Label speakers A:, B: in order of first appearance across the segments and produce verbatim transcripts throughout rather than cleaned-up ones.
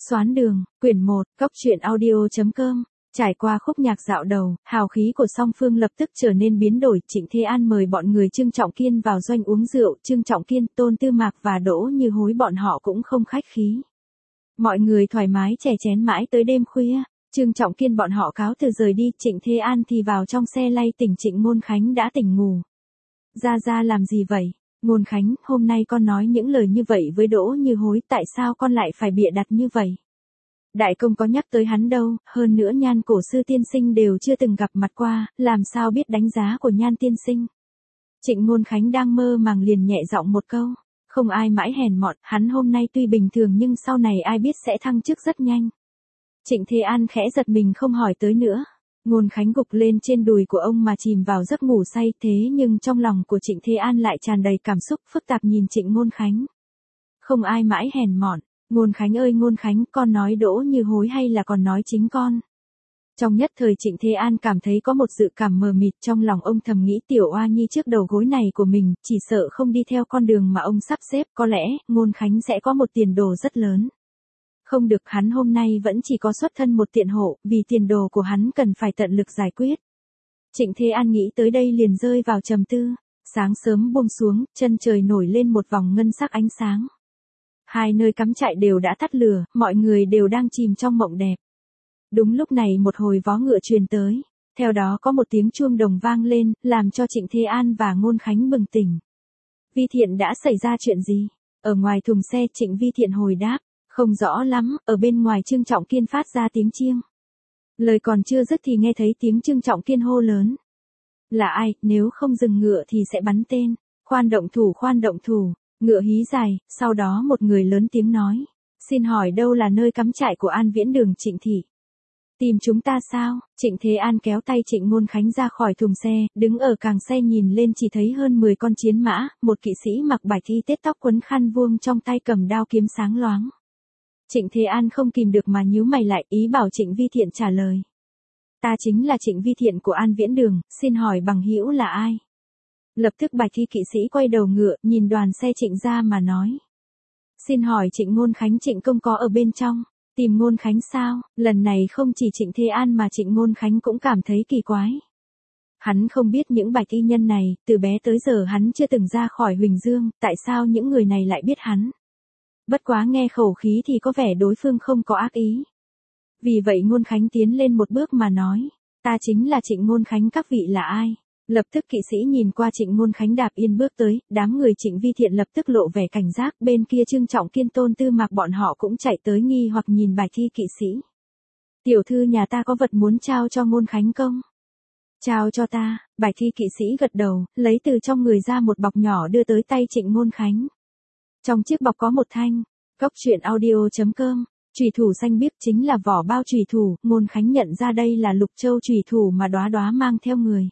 A: Xoán đường, quyển một, Cốc truyện audio.com. Trải qua khúc nhạc dạo đầu, hào khí của song phương lập tức trở nên biến đổi. Trịnh Thế An mời bọn người Trương Trọng Kiên vào doanh uống rượu. Trương Trọng Kiên, Tôn Tư Mạc và Đỗ Như Hối bọn họ cũng không khách khí. Mọi người thoải mái chè chén mãi tới đêm khuya. Trương Trọng Kiên bọn họ cáo từ rời đi. Trịnh Thế An thì vào trong xe lay tỉnh Trịnh Ngôn Khánh đã tỉnh ngủ. Ra ra làm gì vậy? Ngôn Khánh, hôm nay con nói những lời như vậy với Đỗ Như Hối, tại sao con lại phải bịa đặt như vậy? Đại công có nhắc tới hắn đâu, hơn nữa Nhan cổ sư tiên sinh đều chưa từng gặp mặt qua, làm sao biết đánh giá của Nhan tiên sinh? Trịnh Ngôn Khánh đang mơ màng liền nhẹ giọng một câu, không ai mãi hèn mọn, hắn hôm nay tuy bình thường nhưng sau này ai biết sẽ thăng chức rất nhanh. Trịnh Thế An khẽ giật mình không hỏi tới nữa. Ngôn Khánh gục lên trên đùi của ông mà chìm vào giấc ngủ say, thế nhưng trong lòng của Trịnh Thế An lại tràn đầy cảm xúc phức tạp nhìn Trịnh Ngôn Khánh. Không ai mãi hèn mọn, Ngôn Khánh ơi Ngôn Khánh, con nói Đỗ Như Hối hay là còn nói chính con? Trong nhất thời Trịnh Thế An cảm thấy có một dự cảm mờ mịt, trong lòng ông thầm nghĩ tiểu oa nhi trước đầu gối này của mình, chỉ sợ không đi theo con đường mà ông sắp xếp, có lẽ, Ngôn Khánh sẽ có một tiền đồ rất lớn. Không được, hắn hôm nay vẫn chỉ có xuất thân một tiện hộ, vì tiền đồ của hắn cần phải tận lực giải quyết. Trịnh Thế An nghĩ tới đây liền rơi vào trầm tư. Sáng sớm buông xuống, chân trời nổi lên một vòng ngân sắc ánh sáng. Hai nơi cắm trại đều đã tắt lửa, mọi người đều đang chìm trong mộng đẹp. Đúng lúc này một hồi vó ngựa truyền tới, theo đó có một tiếng chuông đồng vang lên, làm cho Trịnh Thế An và Ngôn Khánh bừng tỉnh. Vi Thiện, đã xảy ra chuyện gì? Ở ngoài thùng xe Trịnh Vi Thiện hồi đáp. Không rõ lắm, ở bên ngoài Trương Trọng Kiên phát ra tiếng chiêng. Lời còn chưa dứt thì nghe thấy tiếng Trương Trọng Kiên hô lớn. Là ai, nếu không dừng ngựa thì sẽ bắn tên. Khoan động thủ, khoan động thủ. Ngựa hí dài, sau đó một người lớn tiếng nói. Xin hỏi đâu là nơi cắm trại của An Viễn Đường Trịnh thị? Tìm chúng ta sao? Trịnh Thế An kéo tay Trịnh Ngôn Khánh ra khỏi thùng xe, đứng ở càng xe nhìn lên chỉ thấy hơn mười con chiến mã, một kỵ sĩ mặc bạch y tết tóc quấn khăn vuông trong tay cầm đao kiếm sáng loáng. Trịnh Thế An không kìm được mà nhíu mày lại, ý bảo Trịnh Vi Thiện trả lời. Ta chính là Trịnh Vi Thiện của An Viễn Đường, xin hỏi bằng hữu là ai? Lập tức bạch y kỵ sĩ quay đầu ngựa, nhìn đoàn xe Trịnh ra mà nói. Xin hỏi Trịnh Ngôn Khánh, Trịnh công có ở bên trong? Tìm Ngôn Khánh sao? Lần này không chỉ Trịnh Thế An mà Trịnh Ngôn Khánh cũng cảm thấy kỳ quái. Hắn không biết những bạch y nhân này, từ bé tới giờ hắn chưa từng ra khỏi Huỳnh Dương, tại sao những người này lại biết hắn? Bất quá nghe khẩu khí thì có vẻ đối phương không có ác ý. Vì vậy Ngôn Khánh tiến lên một bước mà nói, ta chính là Trịnh Ngôn Khánh, các vị là ai? Lập tức kỵ sĩ nhìn qua Trịnh Ngôn Khánh đạp yên bước tới, đám người Trịnh Vi Thiện lập tức lộ vẻ cảnh giác, bên kia Trương Trọng Kiên, Tôn Tư Mạc bọn họ cũng chạy tới nghi hoặc nhìn bài thi kỵ sĩ. Tiểu thư nhà ta có vật muốn trao cho Ngôn Khánh công? Trao cho ta, bài thi kỵ sĩ gật đầu, lấy từ trong người ra một bọc nhỏ đưa tới tay Trịnh Ngôn Khánh. Trong chiếc bọc có một thanh, Cốc truyện audio.com, chùy thủ xanh biếc chính là vỏ bao chùy thủ, Ngôn Khánh nhận ra đây là lục châu chùy thủ mà Đóa Đóa mang theo người.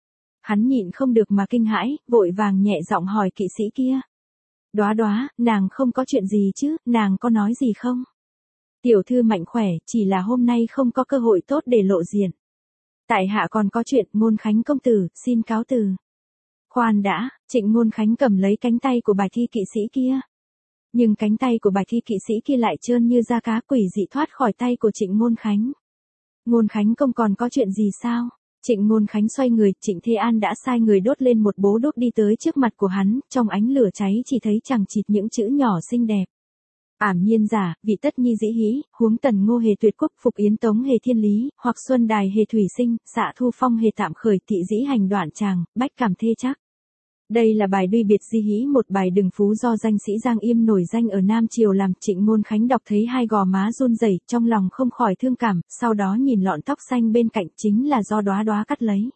A: Hắn nhịn không được mà kinh hãi, vội vàng nhẹ giọng hỏi kỵ sĩ kia. Đóa Đóa, nàng không có chuyện gì chứ, nàng có nói gì không? Tiểu thư mạnh khỏe, chỉ là hôm nay không có cơ hội tốt để lộ diện. Tại hạ còn có chuyện, Ngôn Khánh công tử, xin cáo từ. Khoan đã, Trịnh Ngôn Khánh cầm lấy cánh tay của bài thi kỵ sĩ kia. Nhưng cánh tay của bài thi kỵ sĩ kia lại trơn như da cá, quỷ dị thoát khỏi tay của Trịnh Ngôn Khánh. Ngôn Khánh công còn có chuyện gì sao? Trịnh Ngôn Khánh xoay người, Trịnh Thế An đã sai người đốt lên một bố đuốc đi tới trước mặt của hắn, trong ánh lửa cháy chỉ thấy chằng chịt những chữ nhỏ xinh đẹp. Ảm nhiên giả, vị tất nhi dĩ hí, huống tần ngô hề tuyệt quốc, phục yến tống hề thiên lý, hoặc xuân đài hề thủy sinh, dạ thu phong hề tạm khởi, thị dĩ hành đoạn tràng, bách cảm thê chắc. Đây là bài Duy biệt di hí, một bài đừng phú do danh sĩ Giang Yêm nổi danh ở Nam Triều làm. Trịnh Ngôn Khánh đọc thấy hai gò má run rẩy, trong lòng không khỏi thương cảm, sau đó nhìn lọn tóc xanh bên cạnh, chính là do Đóa Đóa cắt lấy.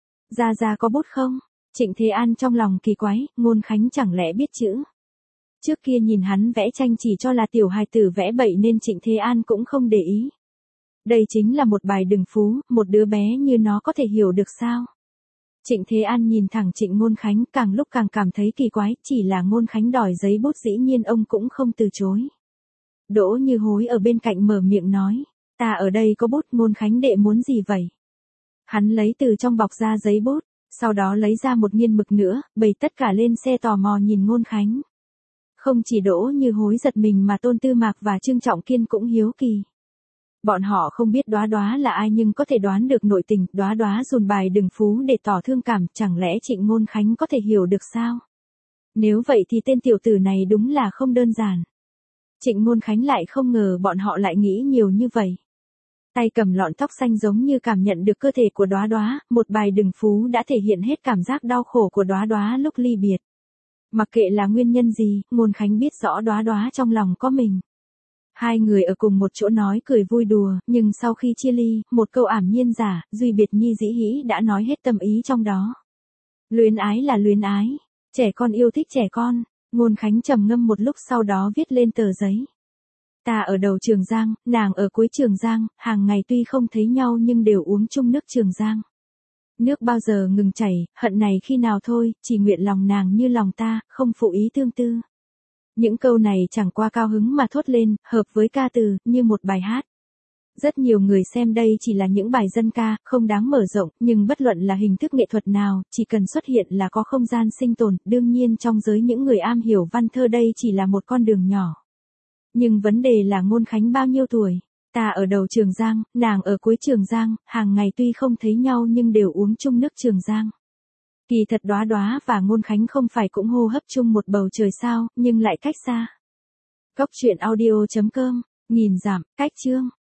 A: Ra ra có bút không? Trịnh Thế An trong lòng kỳ quái, Ngôn Khánh chẳng lẽ biết chữ? Trước kia nhìn hắn vẽ tranh chỉ cho là tiểu hài tử vẽ bậy nên Trịnh Thế An cũng không để ý. Đây chính là một bài đừng phú, một đứa bé như nó có thể hiểu được sao? Trịnh Thế An nhìn thẳng Trịnh Ngôn Khánh, càng lúc càng cảm thấy kỳ quái, chỉ là Ngôn Khánh đòi giấy bút dĩ nhiên ông cũng không từ chối. Đỗ Như Hối ở bên cạnh mở miệng nói, ta ở đây có bút, Ngôn Khánh đệ muốn gì vậy? Hắn lấy từ trong bọc ra giấy bút, sau đó lấy ra một nghiên mực nữa, bày tất cả lên xe tò mò nhìn Ngôn Khánh. Không chỉ Đỗ Như Hối giật mình mà Tôn Tư Mạc và Trương Trọng Kiên cũng hiếu kỳ. Bọn họ không biết Đóa Đóa là ai nhưng có thể đoán được nội tình, Đóa Đóa dùn bài đừng phú để tỏ thương cảm, chẳng lẽ Trịnh Ngôn Khánh có thể hiểu được sao? Nếu vậy thì tên tiểu tử này đúng là không đơn giản. Trịnh Ngôn Khánh lại không ngờ bọn họ lại nghĩ nhiều như vậy. Tay cầm lọn tóc xanh giống như cảm nhận được cơ thể của Đóa Đóa, một bài đừng phú đã thể hiện hết cảm giác đau khổ của Đóa Đóa lúc ly biệt. Mặc kệ là nguyên nhân gì, Ngôn Khánh biết rõ Đóa Đóa trong lòng có mình. Hai người ở cùng một chỗ nói cười vui đùa, nhưng sau khi chia ly, một câu ảm nhiên giả, duy biệt nhi dĩ hĩ đã nói hết tâm ý trong đó. Luyến ái là luyến ái, trẻ con yêu thích trẻ con, Ngôn Khánh trầm ngâm một lúc sau đó viết lên tờ giấy. Ta ở đầu Trường Giang, nàng ở cuối Trường Giang, hàng ngày tuy không thấy nhau nhưng đều uống chung nước Trường Giang. Nước bao giờ ngừng chảy, hận này khi nào thôi, chỉ nguyện lòng nàng như lòng ta, không phụ ý tương tư. Những câu này chẳng qua cao hứng mà thốt lên, hợp với ca từ, như một bài hát. Rất nhiều người xem đây chỉ là những bài dân ca, không đáng mở rộng, nhưng bất luận là hình thức nghệ thuật nào, chỉ cần xuất hiện là có không gian sinh tồn, đương nhiên trong giới những người am hiểu văn thơ đây chỉ là một con đường nhỏ. Nhưng vấn đề là Ngôn Khánh bao nhiêu tuổi? Ta ở đầu Trường Giang, nàng ở cuối Trường Giang, hàng ngày tuy không thấy nhau nhưng đều uống chung nước Trường Giang. Kỳ thật Đóa Đóa và Ngôn Khánh không phải cũng hô hấp chung một bầu trời sao, nhưng lại cách xa. Cốc truyện audio chấm com, nghìn giảm, cách chương.